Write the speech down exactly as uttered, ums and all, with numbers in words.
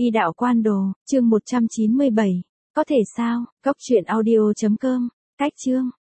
Y đạo quan đồ, chương một trăm chín mươi bảy. Có thể sao? Cốc truyện audio chấm com. Cách chương.